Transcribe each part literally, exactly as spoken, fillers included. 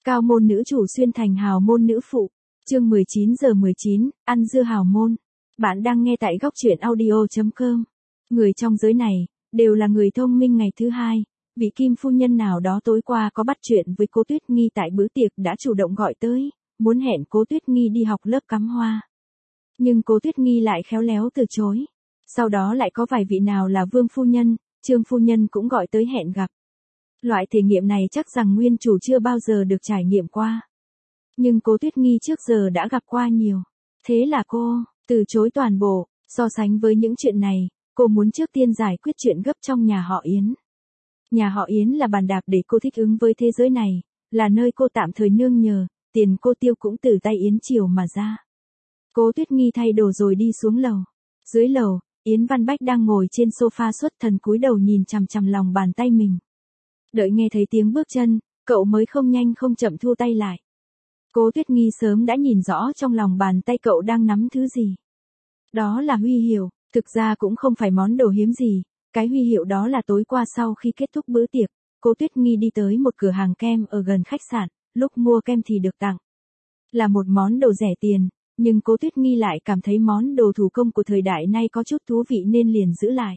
Cao môn nữ chủ xuyên thành hào môn nữ phụ. Chương mười chín giờ mười chín, ăn dưa hào môn. Bạn đang nghe tại góc truyện audio chấm com. Người trong giới này, đều là người thông minh. Ngày thứ hai, vị Kim phu nhân nào đó tối qua có bắt chuyện với Cố Tuyết Nghi tại bữa tiệc đã chủ động gọi tới, muốn hẹn Cố Tuyết Nghi đi học lớp cắm hoa. Nhưng Cố Tuyết Nghi lại khéo léo từ chối. Sau đó lại có vài vị nào là Vương phu nhân, Trương phu nhân cũng gọi tới hẹn gặp. Loại thể nghiệm này chắc rằng nguyên chủ chưa bao giờ được trải nghiệm qua. Nhưng Cố Tuyết Nghi trước giờ đã gặp qua nhiều. Thế là cô từ chối toàn bộ. So sánh với những chuyện này, cô muốn trước tiên giải quyết chuyện gấp trong nhà họ Yến. Nhà họ Yến là bàn đạp để cô thích ứng với thế giới này, là nơi cô tạm thời nương nhờ, tiền cô tiêu cũng từ tay Yến Triều mà ra. Cố Tuyết Nghi thay đồ rồi đi xuống lầu. Dưới lầu, Yến Văn Bách đang ngồi trên sofa xuất thần cúi đầu nhìn chằm chằm lòng bàn tay mình. Đợi nghe thấy tiếng bước chân, cậu mới không nhanh không chậm thu tay lại. Cố Tuyết Nghi sớm đã nhìn rõ trong lòng bàn tay cậu đang nắm thứ gì. Đó là huy hiệu, thực ra cũng không phải món đồ hiếm gì, cái huy hiệu đó là tối qua sau khi kết thúc bữa tiệc, Cố Tuyết Nghi đi tới một cửa hàng kem ở gần khách sạn, lúc mua kem thì được tặng. Là một món đồ rẻ tiền, nhưng Cố Tuyết Nghi lại cảm thấy món đồ thủ công của thời đại nay có chút thú vị nên liền giữ lại.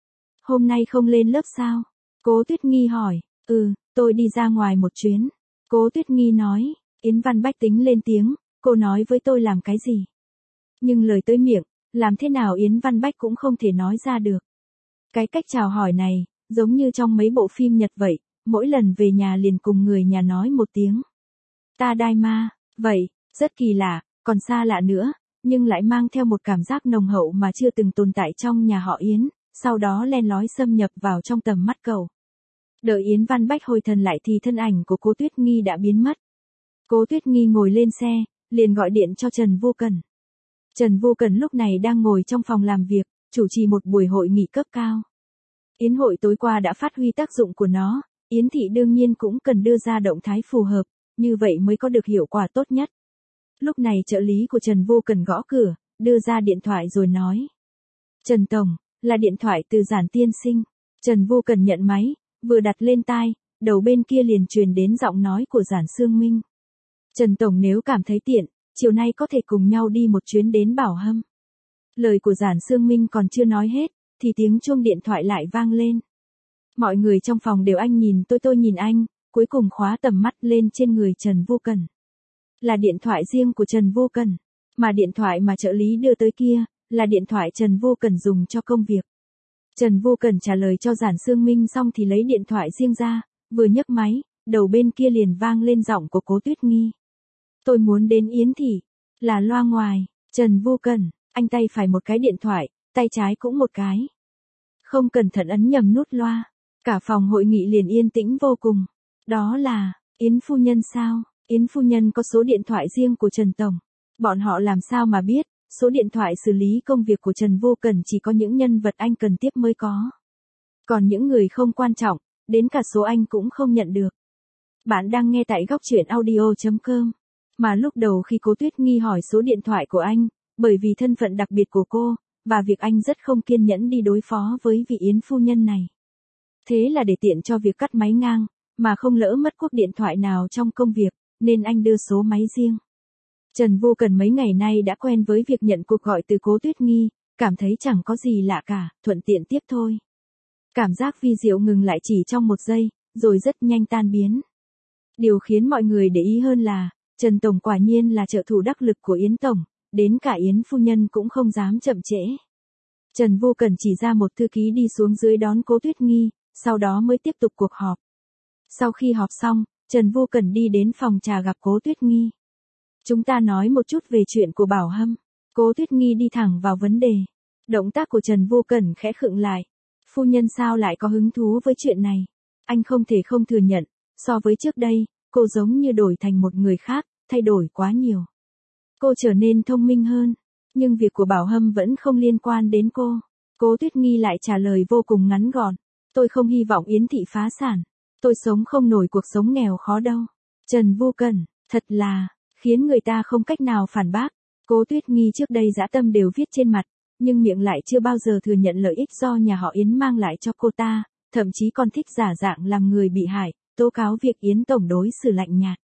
Hôm nay không lên lớp sao? Cố Tuyết Nghi hỏi. Ừ, tôi đi ra ngoài một chuyến. Cố Tuyết Nghi nói. Yến Văn Bách tính lên tiếng, cô nói với tôi làm cái gì? Nhưng lời tới miệng, làm thế nào Yến Văn Bách cũng không thể nói ra được. Cái cách chào hỏi này, giống như trong mấy bộ phim Nhật vậy, mỗi lần về nhà liền cùng người nhà nói một tiếng. Ta đai ma, vậy, rất kỳ lạ, còn xa lạ nữa, nhưng lại mang theo một cảm giác nồng hậu mà chưa từng tồn tại trong nhà họ Yến, sau đó len lói xâm nhập vào trong tầm mắt cậu. Đợi Yến Văn Bách hồi thần lại thì thân ảnh của Cố Tuyết Nghi đã biến mất. Cố Tuyết Nghi ngồi lên xe, liền gọi điện cho Trần Vô Cần. Trần Vô Cần lúc này đang ngồi trong phòng làm việc, chủ trì một buổi hội nghị cấp cao. Yến hội tối qua đã phát huy tác dụng của nó, Yến thị đương nhiên cũng cần đưa ra động thái phù hợp, như vậy mới có được hiệu quả tốt nhất. Lúc này trợ lý của Trần Vô Cần gõ cửa, đưa ra điện thoại rồi nói. Trần Tổng, là điện thoại từ Giản tiên sinh. Trần Vô Cần nhận máy, vừa đặt lên tai, đầu bên kia liền truyền đến giọng nói của Giản Sương Minh. Trần Tổng nếu cảm thấy tiện, chiều nay có thể cùng nhau đi một chuyến đến Bảo Hâm. Lời của Giản Sương Minh còn chưa nói hết, thì tiếng chuông điện thoại lại vang lên. Mọi người trong phòng đều anh nhìn tôi tôi nhìn anh, cuối cùng khóa tầm mắt lên trên người Trần Vô Cần. Là điện thoại riêng của Trần Vô Cần, mà điện thoại mà trợ lý đưa tới kia, là điện thoại Trần Vô Cần dùng cho công việc. Trần Vô Cần trả lời cho Giản Sương Minh xong thì lấy điện thoại riêng ra, vừa nhấc máy, đầu bên kia liền vang lên giọng của Cố Tuyết Nghi. Tôi muốn đến Yến thị, là loa ngoài. Trần Vô Cần, anh tay phải một cái điện thoại, tay trái cũng một cái. Không cẩn thận ấn nhầm nút loa, cả phòng hội nghị liền yên tĩnh vô cùng. Đó là, Yến phu nhân sao? Yến phu nhân có số điện thoại riêng của Trần Tổng. Bọn họ làm sao mà biết, số điện thoại xử lý công việc của Trần Vô Cần chỉ có những nhân vật anh cần tiếp mới có. Còn những người không quan trọng, đến cả số anh cũng không nhận được. Bạn đang nghe tại góc truyện audio chấm com. Mà lúc đầu khi Cố Tuyết Nghi hỏi số điện thoại của anh, bởi vì thân phận đặc biệt của cô, và việc anh rất không kiên nhẫn đi đối phó với vị Yến phu nhân này. Thế là để tiện cho việc cắt máy ngang, mà không lỡ mất cuộc điện thoại nào trong công việc, nên anh đưa số máy riêng. Trần Vô Cần mấy ngày nay đã quen với việc nhận cuộc gọi từ Cố Tuyết Nghi, cảm thấy chẳng có gì lạ cả, thuận tiện tiếp thôi. Cảm giác vi diệu ngừng lại chỉ trong một giây, rồi rất nhanh tan biến. Điều khiến mọi người để ý hơn là, Trần Tổng quả nhiên là trợ thủ đắc lực của Yến Tổng, đến cả Yến phu nhân cũng không dám chậm trễ. Trần Vô Cần chỉ ra một thư ký đi xuống dưới đón Cố Tuyết Nghi, sau đó mới tiếp tục cuộc họp. Sau khi họp xong, Trần Vô Cần đi đến phòng trà gặp Cố Tuyết Nghi. Chúng ta nói một chút về chuyện của Bảo Hâm. Cố Tuyết Nghi đi thẳng vào vấn đề. Động tác của Trần Vô Cần khẽ khựng lại. Phu nhân sao lại có hứng thú với chuyện này? Anh không thể không thừa nhận, so với trước đây, cô giống như đổi thành một người khác, thay đổi quá nhiều. Cô trở nên thông minh hơn, nhưng việc của Bảo Hâm vẫn không liên quan đến cô. Cố Tuyết Nghi lại trả lời vô cùng ngắn gọn. Tôi không hy vọng Yến thị phá sản. Tôi sống không nổi cuộc sống nghèo khó đâu. Trần Vô Cần, thật là, khiến người ta không cách nào phản bác. Cố Tuyết Nghi trước đây dã tâm đều viết trên mặt, nhưng miệng lại chưa bao giờ thừa nhận lợi ích do nhà họ Yến mang lại cho cô ta, thậm chí còn thích giả dạng làm người bị hại, tố cáo việc Yến Tổng đối xử lạnh nhạt.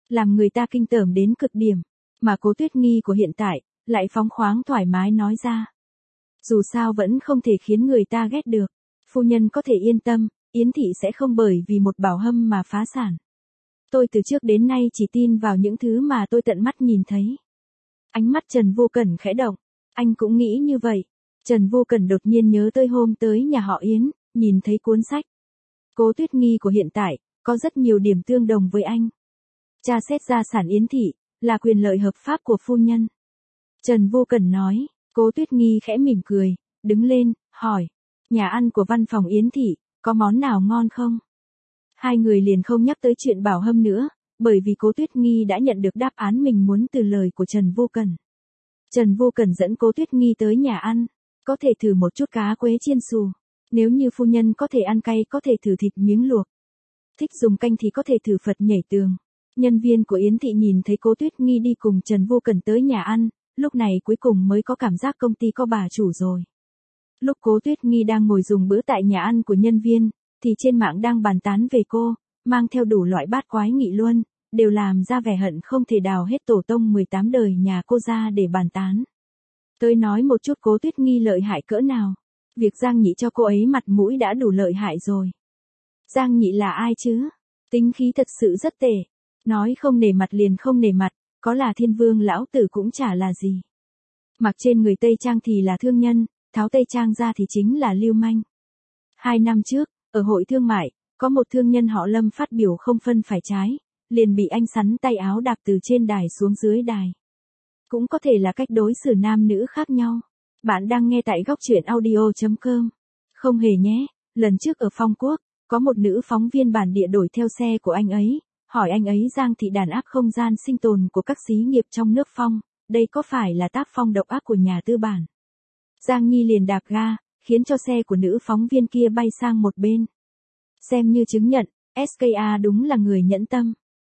làm người ta kinh tởm đến cực điểm, mà Cố Tuyết Nghi của hiện tại, lại phóng khoáng thoải mái nói ra. Dù sao vẫn không thể khiến người ta ghét được, phu nhân có thể yên tâm, Yến thị sẽ không bởi vì một Bảo Hâm mà phá sản. Tôi từ trước đến nay chỉ tin vào những thứ mà tôi tận mắt nhìn thấy. Ánh mắt Trần Vô Cẩn khẽ động, anh cũng nghĩ như vậy. Trần Vô Cẩn đột nhiên nhớ tới hôm tới nhà họ Yến, nhìn thấy cuốn sách. Cố Tuyết Nghi của hiện tại, có rất nhiều điểm tương đồng với anh. Tra xét gia sản Yến thị, là quyền lợi hợp pháp của phu nhân. Trần Vô Cẩn nói, Cố Tuyết Nghi khẽ mỉm cười, đứng lên, hỏi, nhà ăn của văn phòng Yến thị, có món nào ngon không? Hai người liền không nhắc tới chuyện Bảo Hâm nữa, bởi vì Cố Tuyết Nghi đã nhận được đáp án mình muốn từ lời của Trần Vô Cẩn. Trần Vô Cẩn dẫn Cố Tuyết Nghi tới nhà ăn, có thể thử một chút cá quế chiên xù, nếu như phu nhân có thể ăn cay có thể thử thịt miếng luộc. Thích dùng canh thì có thể thử Phật nhảy tường. Nhân viên của Yến thị nhìn thấy Cố Tuyết Nghi đi cùng Trần Vô Cẩn tới nhà ăn, lúc này cuối cùng mới có cảm giác công ty có bà chủ rồi. Lúc Cố Tuyết Nghi đang ngồi dùng bữa tại nhà ăn của nhân viên, thì trên mạng đang bàn tán về cô, mang theo đủ loại bát quái nghị luân, đều làm ra vẻ hận không thể đào hết tổ tông mười tám đời nhà cô ra để bàn tán. Tôi nói một chút Cố Tuyết Nghi lợi hại cỡ nào. Việc Giang Nhị cho cô ấy mặt mũi đã đủ lợi hại rồi. Giang Nhị là ai chứ? Tính khí thật sự rất tệ. Nói không nể mặt liền không nể mặt, có là thiên vương lão tử cũng chả là gì. Mặc trên người Tây Trang thì là thương nhân, tháo Tây Trang ra thì chính là lưu manh. Hai năm trước, ở hội thương mại, có một thương nhân họ Lâm phát biểu không phân phải trái, liền bị anh sắn tay áo đạp từ trên đài xuống dưới đài. Cũng có thể là cách đối xử nam nữ khác nhau. Bạn đang nghe tại góc truyện audio chấm com. Không hề nhé, lần trước ở Phong Quốc, có một nữ phóng viên bản địa đuổi theo xe của anh ấy, hỏi anh ấy Giang thị đàn áp không gian sinh tồn của các xí nghiệp trong nước Phong, đây có phải là tác phong độc ác của nhà tư bản? Giang Nhi liền đạp ga, khiến cho xe của nữ phóng viên kia bay sang một bên. Xem như chứng nhận, ét ca a đúng là người nhẫn tâm.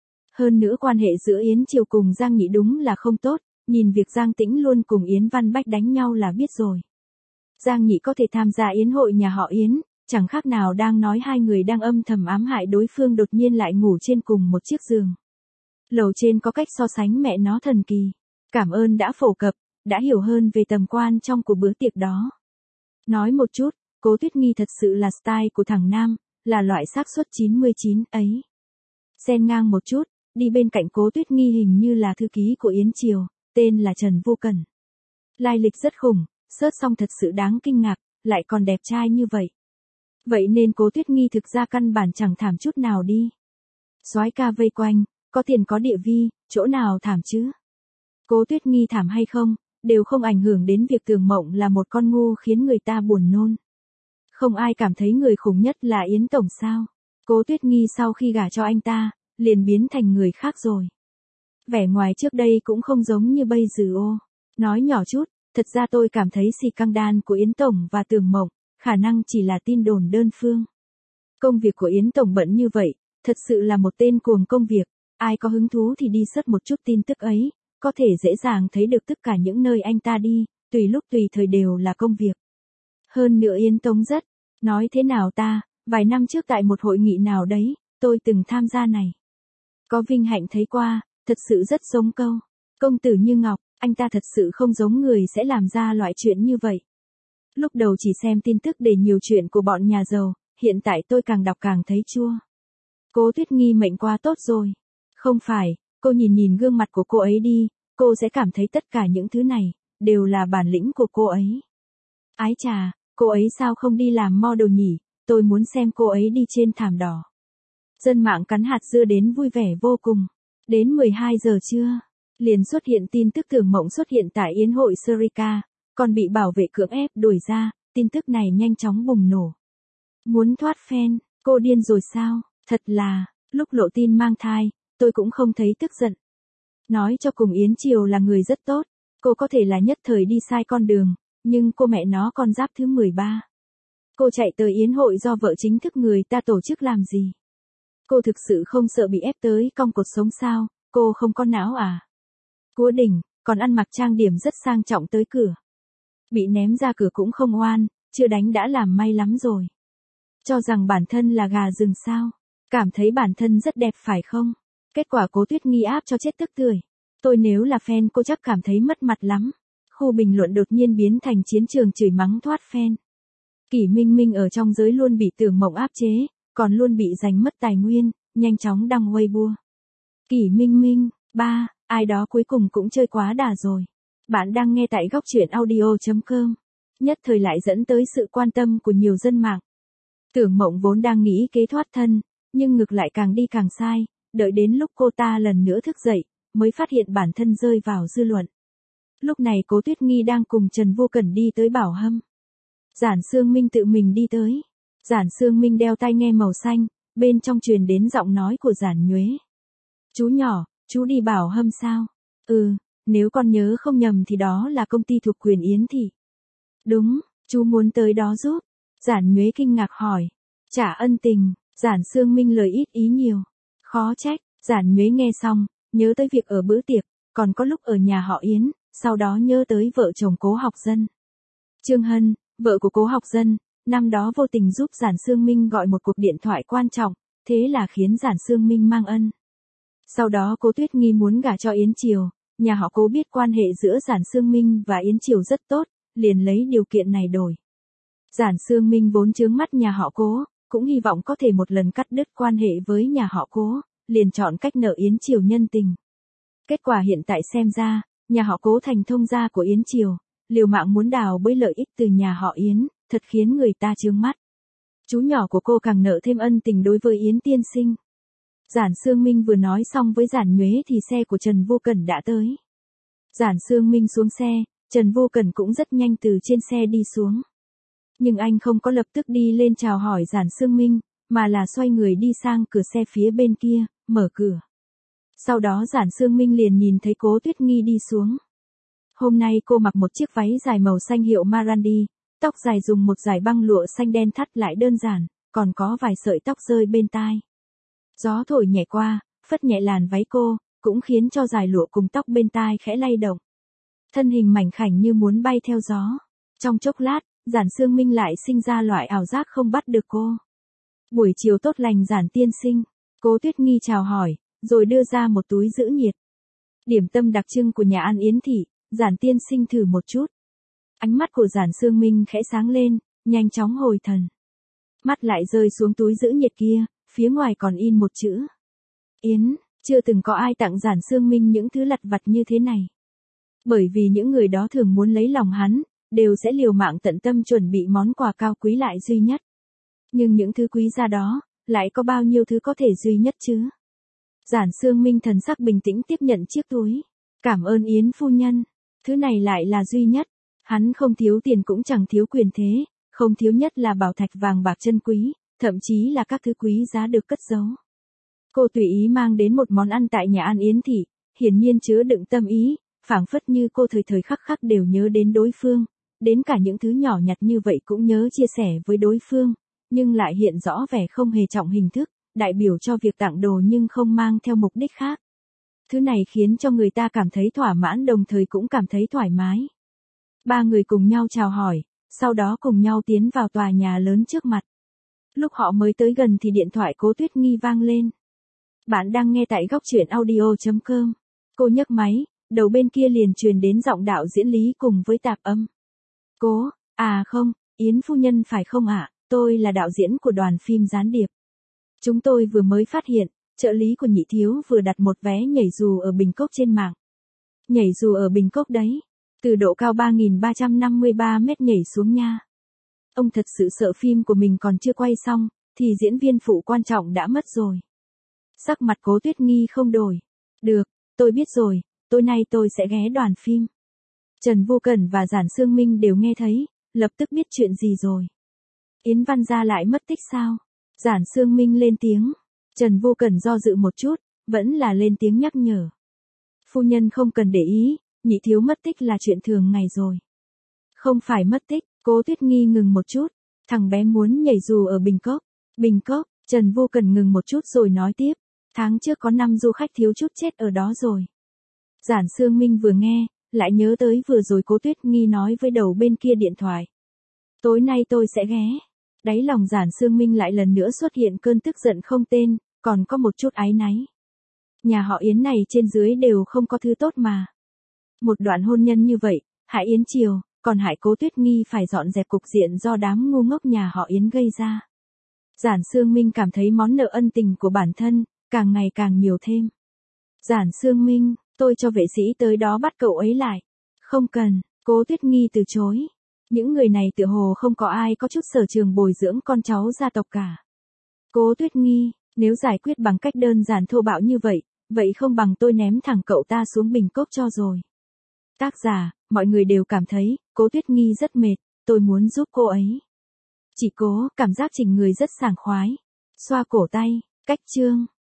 Hơn nữa quan hệ giữa Yến Triều cùng Giang Nhị đúng là không tốt, nhìn việc Giang Tĩnh luôn cùng Yến Văn Bách đánh nhau là biết rồi. Giang Nhị có thể tham gia yến hội nhà họ Yến, chẳng khác nào đang nói hai người đang âm thầm ám hại đối phương đột nhiên lại ngủ trên cùng một chiếc giường. Lầu trên có cách so sánh mẹ nó thần kỳ. Cảm ơn đã phổ cập, đã hiểu hơn về tầm quan trọng của bữa tiệc đó. Nói một chút, Cố Tuyết Nghi thật sự là style của thằng Nam, là loại xác suất chín mươi chín ấy. Xen ngang một chút, đi bên cạnh Cố Tuyết Nghi hình như là thư ký của Yến Triều, tên là Trần Vô Cẩn. Lai lịch rất khủng, search xong thật sự đáng kinh ngạc, lại còn đẹp trai như vậy. Vậy nên Cố Tuyết Nghi thực ra căn bản chẳng thảm chút nào đi. Soái ca vây quanh, có tiền có địa vi, chỗ nào thảm chứ? Cố Tuyết Nghi thảm hay không, đều không ảnh hưởng đến việc Tường Mộng là một con ngu khiến người ta buồn nôn. Không ai cảm thấy người khủng nhất là Yến Tổng sao? Cố Tuyết Nghi sau khi gả cho anh ta, liền biến thành người khác rồi. Vẻ ngoài trước đây cũng không giống như bây giờ ô. Nói nhỏ chút, thật ra tôi cảm thấy xì căng đan của Yến Tổng và Tường Mộng, khả năng chỉ là tin đồn đơn phương. Công việc của Yến Tổng bận như vậy, thật sự là một tên cuồng công việc, ai có hứng thú thì đi search một chút tin tức ấy, có thể dễ dàng thấy được tất cả những nơi anh ta đi, tùy lúc tùy thời đều là công việc. Hơn nữa Yến Tống rất, nói thế nào ta, vài năm trước tại một hội nghị nào đấy, tôi từng tham gia này. Có vinh hạnh thấy qua, thật sự rất giống câu. Công tử như ngọc, anh ta thật sự không giống người sẽ làm ra loại chuyện như vậy. Lúc đầu chỉ xem tin tức để nhiều chuyện của bọn nhà giàu, hiện tại tôi càng đọc càng thấy chua. Cố Tuyết Nghi mệnh quá tốt rồi. Không phải, cô nhìn nhìn gương mặt của cô ấy đi, cô sẽ cảm thấy tất cả những thứ này, đều là bản lĩnh của cô ấy. Ái chà, cô ấy sao không đi làm model nhỉ, tôi muốn xem cô ấy đi trên thảm đỏ. Dân mạng cắn hạt dưa đến vui vẻ vô cùng. Đến mười hai giờ trưa, liền xuất hiện tin tức Tường Mộng xuất hiện tại yến hội Serica, còn bị bảo vệ cưỡng ép đuổi ra, tin tức này nhanh chóng bùng nổ. Muốn thoát fan, cô điên rồi sao, thật là, lúc lộ tin mang thai, tôi cũng không thấy tức giận. Nói cho cùng Yến Triều là người rất tốt, cô có thể là nhất thời đi sai con đường, nhưng cô mẹ nó con giáp thứ mười ba. Cô chạy tới yến hội do vợ chính thức người ta tổ chức làm gì? Cô thực sự không sợ bị ép tới cong cột sống sao, cô không có não à? Cúa đỉnh, còn ăn mặc trang điểm rất sang trọng tới cửa. Bị ném ra cửa cũng không oan, chưa đánh đã làm may lắm rồi. Cho rằng bản thân là gà rừng sao? Cảm thấy bản thân rất đẹp phải không? Kết quả Cố Tuyết Nghi áp cho chết tức tưởi. Tôi nếu là fan cô chắc cảm thấy mất mặt lắm. Khu bình luận đột nhiên biến thành chiến trường chửi mắng thoát fan. Kỷ Minh Minh ở trong giới luôn bị Tưởng Mộng áp chế, còn luôn bị giành mất tài nguyên, nhanh chóng đăng Weibo. Kỷ Minh Minh, ba, ai đó cuối cùng cũng chơi quá đà rồi. Bạn đang nghe tại góc truyện audio chấm com. Nhất thời lại dẫn tới sự quan tâm của nhiều dân mạng. Tưởng Mộng vốn đang nghĩ kế thoát thân, nhưng ngược lại càng đi càng sai, đợi đến lúc cô ta lần nữa thức dậy, mới phát hiện bản thân rơi vào dư luận. Lúc này Cố Tuyết Nghi đang cùng Trần Vô Cẩn đi tới Bảo Hâm. Giản Sương Minh tự mình đi tới. Giản Sương Minh đeo tai nghe màu xanh, bên trong truyền đến giọng nói của Giản Nhuế. Chú nhỏ, chú đi Bảo Hâm sao? Ừ, nếu con nhớ không nhầm thì đó là công ty thuộc quyền Yến Thị. Đúng, chú muốn tới đó giúp. Giản Nhuế kinh ngạc hỏi. Trả ân tình, Giản Sương Minh lời ít ý nhiều. Khó trách, Giản Nhuế nghe xong, nhớ tới việc ở bữa tiệc, còn có lúc ở nhà họ Yến, sau đó nhớ tới vợ chồng Cố Học Dân. Trương Hân, vợ của Cố Học Dân, năm đó vô tình giúp Giản Sương Minh gọi một cuộc điện thoại quan trọng, thế là khiến Giản Sương Minh mang ân. Sau đó Cố Tuyết Nghi muốn gả cho Yến Triều, nhà họ Cố biết quan hệ giữa Giản Sương Minh và Yến Triều rất tốt, liền lấy điều kiện này đổi. Giản Sương Minh vốn chướng mắt nhà họ Cố, cũng hy vọng có thể một lần cắt đứt quan hệ với nhà họ Cố, liền chọn cách nợ Yến Triều nhân tình. Kết quả hiện tại xem ra, nhà họ Cố thành thông gia của Yến Triều, liều mạng muốn đào bới lợi ích từ nhà họ Yến, thật khiến người ta chướng mắt. Chú nhỏ của cô càng nợ thêm ân tình đối với Yến tiên sinh. Giản Sương Minh vừa nói xong với Giản Nhuế thì xe của Trần Vô Cẩn đã tới. Giản Sương Minh xuống xe, Trần Vô Cẩn cũng rất nhanh từ trên xe đi xuống. Nhưng anh không có lập tức đi lên chào hỏi Giản Sương Minh, mà là xoay người đi sang cửa xe phía bên kia, mở cửa. Sau đó Giản Sương Minh liền nhìn thấy Cố Tuyết Nghi đi xuống. Hôm nay cô mặc một chiếc váy dài màu xanh hiệu Marandi, tóc dài dùng một dải băng lụa xanh đen thắt lại đơn giản, còn có vài sợi tóc rơi bên tai. Gió thổi nhẹ qua, phất nhẹ làn váy cô, cũng khiến cho dải lụa cùng tóc bên tai khẽ lay động. Thân hình mảnh khảnh như muốn bay theo gió. Trong chốc lát, Giản Sương Minh lại sinh ra loại ảo giác không bắt được cô. Buổi chiều tốt lành Giản tiên sinh, Cố Tuyết Nghi chào hỏi, rồi đưa ra một túi giữ nhiệt. Điểm tâm đặc trưng của nhà ăn Yến Thị, Giản tiên sinh thử một chút. Ánh mắt của Giản Sương Minh khẽ sáng lên, nhanh chóng hồi thần. Mắt lại rơi xuống túi giữ nhiệt kia, phía ngoài còn in một chữ. Yến, chưa từng có ai tặng Giản Sương Minh những thứ lặt vặt như thế này. Bởi vì những người đó thường muốn lấy lòng hắn, đều sẽ liều mạng tận tâm chuẩn bị món quà cao quý lại duy nhất. Nhưng những thứ quý giá đó, lại có bao nhiêu thứ có thể duy nhất chứ? Giản Sương Minh thần sắc bình tĩnh tiếp nhận chiếc túi. Cảm ơn Yến phu nhân, thứ này lại là duy nhất. Hắn không thiếu tiền cũng chẳng thiếu quyền thế, không thiếu nhất là bảo thạch vàng bạc chân quý, thậm chí là các thứ quý giá được cất giấu. Cô tùy ý mang đến một món ăn tại nhà ăn Yến Thị, hiển nhiên chứa đựng tâm ý, phảng phất như cô thời thời khắc khắc đều nhớ đến đối phương, đến cả những thứ nhỏ nhặt như vậy cũng nhớ chia sẻ với đối phương, nhưng lại hiện rõ vẻ không hề trọng hình thức, đại biểu cho việc tặng đồ nhưng không mang theo mục đích khác. Thứ này khiến cho người ta cảm thấy thỏa mãn đồng thời cũng cảm thấy thoải mái. Ba người cùng nhau chào hỏi, sau đó cùng nhau tiến vào tòa nhà lớn trước mặt. Lúc họ mới tới gần thì điện thoại Cố Tuyết Nghi vang lên. Bạn đang nghe tại góc truyện audio chấm com. Cô nhấc máy, đầu bên kia liền truyền đến giọng đạo diễn Lý cùng với tạp âm. Cố, à không, Yến phu nhân phải không ạ, tôi là đạo diễn của đoàn phim Gián Điệp. Chúng tôi vừa mới phát hiện, trợ lý của nhị thiếu vừa đặt một vé nhảy dù ở Bình Cốc trên mạng. Nhảy dù ở Bình Cốc đấy, từ độ cao ba nghìn ba trăm năm mươi ba mét nhảy xuống nha. Ông thật sự sợ phim của mình còn chưa quay xong, thì diễn viên phụ quan trọng đã mất rồi. Sắc mặt Cố Tuyết Nghi không đổi. Được, tôi biết rồi, tối nay tôi sẽ ghé đoàn phim. Trần Vô Cẩn và Giản Sương Minh đều nghe thấy, lập tức biết chuyện gì rồi. Yến Văn Gia lại mất tích sao? Giản Sương Minh lên tiếng. Trần Vô Cẩn do dự một chút, vẫn là lên tiếng nhắc nhở. Phu nhân không cần để ý, nhị thiếu mất tích là chuyện thường ngày rồi. Không phải mất tích, Cố Tuyết Nghi ngừng một chút. Thằng bé muốn nhảy dù ở Bình Cốc. Bình Cốc, Trần Vô Cẩn ngừng một chút rồi nói tiếp. Tháng trước có năm du khách thiếu chút chết ở đó rồi. Giản Sương Minh vừa nghe, lại nhớ tới vừa rồi Cố Tuyết Nghi nói với đầu bên kia điện thoại. Tối nay tôi sẽ ghé. Đáy lòng Giản Sương Minh lại lần nữa xuất hiện cơn tức giận không tên, còn có một chút áy náy. Nhà họ Yến này trên dưới đều không có thứ tốt mà. Một đoạn hôn nhân như vậy, hại Yến Triều, còn hại Cố Tuyết Nghi phải dọn dẹp cục diện do đám ngu ngốc nhà họ Yến gây ra. Giản Sương Minh cảm thấy món nợ ân tình của bản thân, càng ngày càng nhiều thêm. Giản Sương Minh, tôi cho vệ sĩ tới đó bắt cậu ấy lại. Không cần, Cố Tuyết Nghi từ chối. Những người này tựa hồ không có ai có chút sở trường bồi dưỡng con cháu gia tộc cả. Cố Tuyết Nghi, nếu giải quyết bằng cách đơn giản thô bạo như vậy, vậy không bằng tôi ném thẳng cậu ta xuống bình cốc cho rồi. Tác giả, mọi người đều cảm thấy, Cố Tuyết Nghi rất mệt, tôi muốn giúp cô ấy. Chỉ Cố, cảm giác chỉnh người rất sảng khoái. Xoa cổ tay, cách chương.